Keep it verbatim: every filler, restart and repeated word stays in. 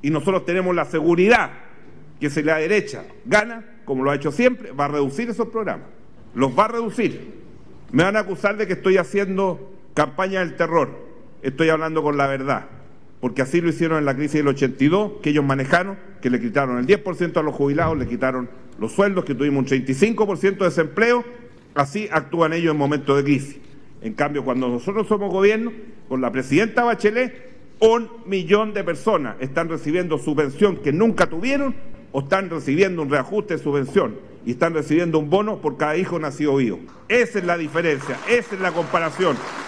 Y nosotros tenemos la seguridad que si la derecha gana, como lo ha hecho siempre, va a reducir esos programas. Los va a reducir. Me van a acusar de que estoy haciendo campaña del terror. Estoy hablando con la verdad. Porque así lo hicieron en la crisis del ochenta y dos, que ellos manejaron, que le quitaron el diez por ciento a los jubilados, le quitaron los sueldos, que tuvimos un treinta y cinco por ciento de desempleo. Así actúan ellos en momentos de crisis. En cambio, cuando nosotros somos gobierno, con la presidenta Bachelet, un millón de personas están recibiendo subvención que nunca tuvieron o están recibiendo un reajuste de subvención y están recibiendo un bono por cada hijo nacido vivo. Esa es la diferencia, esa es la comparación.